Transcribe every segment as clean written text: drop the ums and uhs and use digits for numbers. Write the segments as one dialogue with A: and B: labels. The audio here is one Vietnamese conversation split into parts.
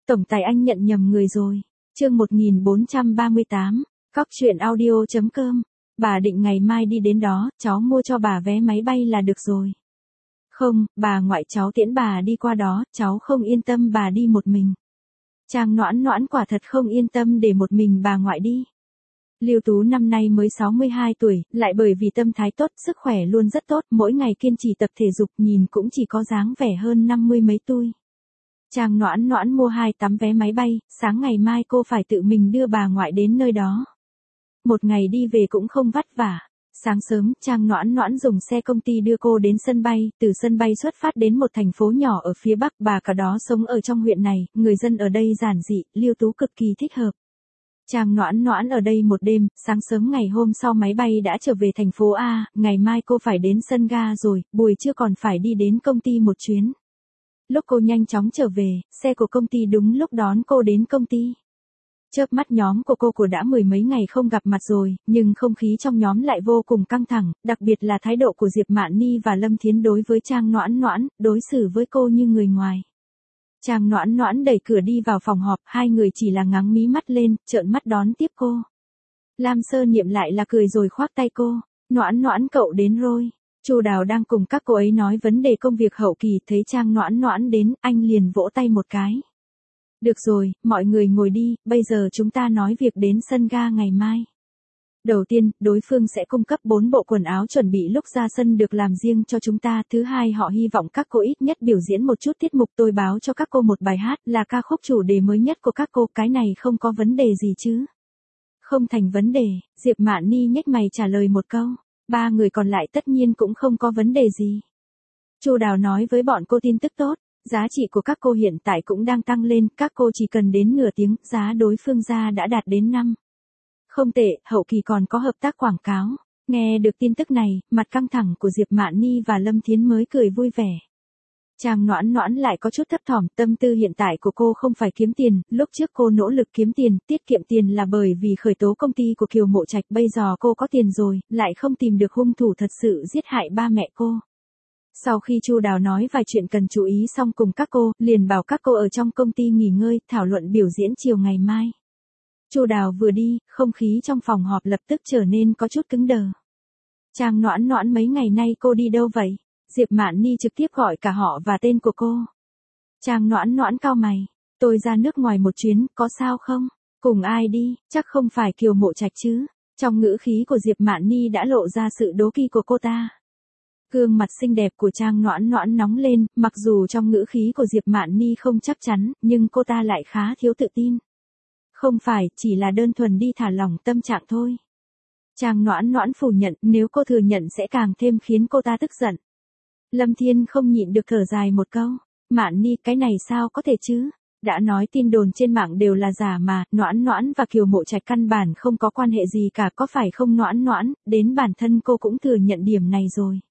A: Tổng tài anh nhận nhầm người rồi. Chương 1438, cóc.audio.com. Bà định ngày mai đi đến đó, cháu mua cho bà vé máy bay là được rồi. Không, bà ngoại cháu tiễn bà đi qua đó, cháu không yên tâm bà đi một mình. Trang Noãn Noãn quả thật không yên tâm để một mình bà ngoại đi. Lưu Tú năm nay mới 62 tuổi, lại bởi vì tâm thái tốt, sức khỏe luôn rất tốt, mỗi ngày kiên trì tập thể dục nhìn cũng chỉ có dáng vẻ hơn 50 mấy tuổi. Trang Noãn Noãn mua 2 tấm vé máy bay, sáng ngày mai cô phải tự mình đưa bà ngoại đến nơi đó. Một ngày đi về cũng không vất vả. Sáng sớm, Trang Noãn Noãn dùng xe công ty đưa cô đến sân bay, từ sân bay xuất phát đến một thành phố nhỏ ở phía Bắc, bà cả đó sống ở trong huyện này, người dân ở đây giản dị, Lưu Tú cực kỳ thích hợp. Trang Noãn Noãn ở đây một đêm, sáng sớm ngày hôm sau máy bay đã trở về thành phố A, ngày mai cô phải đến sân ga rồi, buổi trưa còn phải đi đến công ty một chuyến. Lúc cô nhanh chóng trở về, xe của công ty đúng lúc đón cô đến công ty. Chớp mắt nhóm của cô đã mười mấy ngày không gặp mặt rồi, nhưng không khí trong nhóm lại vô cùng căng thẳng, đặc biệt là thái độ của Diệp Mạn Ni và Lâm Thiến đối với Trang Noãn Noãn, đối xử với cô như người ngoài. Trang Noãn Noãn đẩy cửa đi vào phòng họp, hai người chỉ là ngáng mí mắt lên, trợn mắt đón tiếp cô. Lam Sơ Niệm lại là cười rồi khoác tay cô, Noãn Noãn cậu đến rồi. Chu Đào đang cùng các cô ấy nói vấn đề công việc hậu kỳ, thấy Trang Noãn Noãn đến, anh liền vỗ tay một cái. Được rồi, mọi người ngồi đi, bây giờ chúng ta nói việc đến sân ga ngày mai. Đầu tiên, đối phương sẽ cung cấp 4 bộ quần áo chuẩn bị lúc ra sân được làm riêng cho chúng ta. Thứ hai, họ hy vọng các cô ít nhất biểu diễn một chút tiết mục. Tôi báo cho các cô một bài hát là ca khúc chủ đề mới nhất của các cô, cái này không có vấn đề gì chứ? Không thành vấn đề, Diệp Mạn Ni nhếch mày trả lời một câu. Ba người còn lại tất nhiên cũng không có vấn đề gì. Chu Đào nói với bọn cô tin tức tốt. Giá trị của các cô hiện tại cũng đang tăng lên, các cô chỉ cần đến nửa tiếng, giá đối phương ra đã đạt đến 5. Không tệ, hậu kỳ còn có hợp tác quảng cáo. Nghe được tin tức này, mặt căng thẳng của Diệp Mạn Ni và Lâm Thiến mới cười vui vẻ. Trang Noãn Noãn lại có chút thấp thỏm, tâm tư hiện tại của cô không phải kiếm tiền, lúc trước cô nỗ lực kiếm tiền, tiết kiệm tiền là bởi vì khởi tố công ty của Kiều Mộ Trạch, bây giờ cô có tiền rồi, lại không tìm được hung thủ thật sự giết hại ba mẹ cô. Sau khi Chu Đào nói vài chuyện cần chú ý xong cùng các cô, liền bảo các cô ở trong công ty nghỉ ngơi, thảo luận biểu diễn chiều ngày mai. Chu Đào vừa đi, không khí trong phòng họp lập tức trở nên có chút cứng đờ. Trang Noãn Noãn mấy ngày nay cô đi đâu vậy? Diệp Mạn Ni trực tiếp gọi cả họ và tên của cô. Trang Noãn Noãn cau mày, tôi ra nước ngoài một chuyến, có sao không? Cùng ai đi, chắc không phải Kiều Mộ Trạch chứ? Trong ngữ khí của Diệp Mạn Ni đã lộ ra sự đố kỵ của cô ta. Gương mặt xinh đẹp của Trang Noãn Noãn nóng lên, mặc dù trong ngữ khí của Diệp Mạn Ni không chắc chắn, nhưng cô ta lại khá thiếu tự tin. Không phải, chỉ là đơn thuần đi thả lỏng tâm trạng thôi. Trang Noãn Noãn phủ nhận, nếu cô thừa nhận sẽ càng thêm khiến cô ta tức giận. Lâm Thiên không nhịn được thở dài một câu, Mạn Ni cái này sao có thể chứ? Đã nói tin đồn trên mạng đều là giả mà, Noãn Noãn và Kiều Mộ Trạch căn bản không có quan hệ gì cả, có phải không Noãn Noãn, đến bản thân cô cũng thừa nhận điểm này rồi.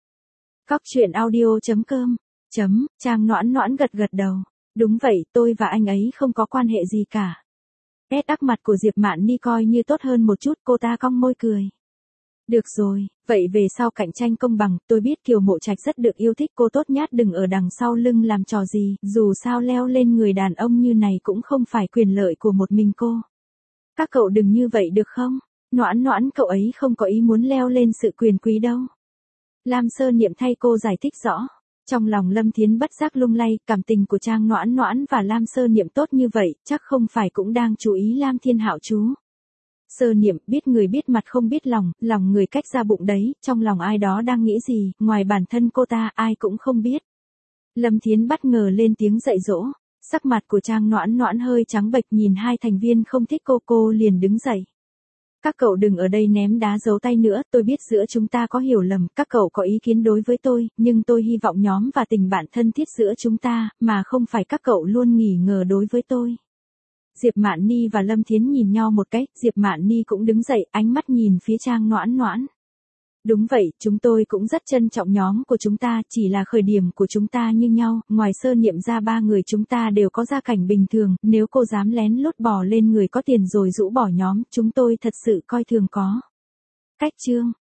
A: Cóc.audio.com. Trang Noãn Noãn gật gật đầu. Đúng vậy, tôi và anh ấy không có quan hệ gì cả. Sắc mặt của Diệp Mạn Ni coi như tốt hơn một chút, cô ta cong môi cười. Được rồi, vậy về sau cạnh tranh công bằng, tôi biết Kiều Mộ Trạch rất được yêu thích, cô tốt nhát đừng ở đằng sau lưng làm trò gì, dù sao leo lên người đàn ông như này cũng không phải quyền lợi của một mình cô. Các cậu đừng như vậy được không? Noãn Noãn cậu ấy không có ý muốn leo lên sự quyền quý đâu. Lam Sơ Niệm thay cô giải thích rõ. Trong lòng Lâm Thiến bất giác lung lay, cảm tình của Trang Noãn Noãn và Lam Sơ Niệm tốt như vậy, chắc không phải cũng đang chú ý Lam Thiên Hạo chú. Sơ Niệm, biết người biết mặt không biết lòng, lòng người cách ra bụng đấy, trong lòng ai đó đang nghĩ gì, ngoài bản thân cô ta ai cũng không biết. Lâm Thiến bất ngờ lên tiếng dạy dỗ, sắc mặt của Trang Noãn Noãn hơi trắng bệch, nhìn hai thành viên không thích cô liền đứng dậy. Các cậu đừng ở đây ném đá giấu tay nữa, tôi biết giữa chúng ta có hiểu lầm, các cậu có ý kiến đối với tôi, nhưng tôi hy vọng nhóm và tình bạn thân thiết giữa chúng ta, mà không phải các cậu luôn nghi ngờ đối với tôi. Diệp Mạn Ni và Lâm Thiến nhìn nhau một cái, Diệp Mạn Ni cũng đứng dậy, ánh mắt nhìn phía Trang Noãn Noãn. Đúng vậy, chúng tôi cũng rất trân trọng nhóm của chúng ta, chỉ là khởi điểm của chúng ta như nhau, ngoài Sơ Niệm ra ba người chúng ta đều có gia cảnh bình thường, nếu cô dám lén lút bò lên người có tiền rồi rũ bỏ nhóm, chúng tôi thật sự coi thường có. Cách chương.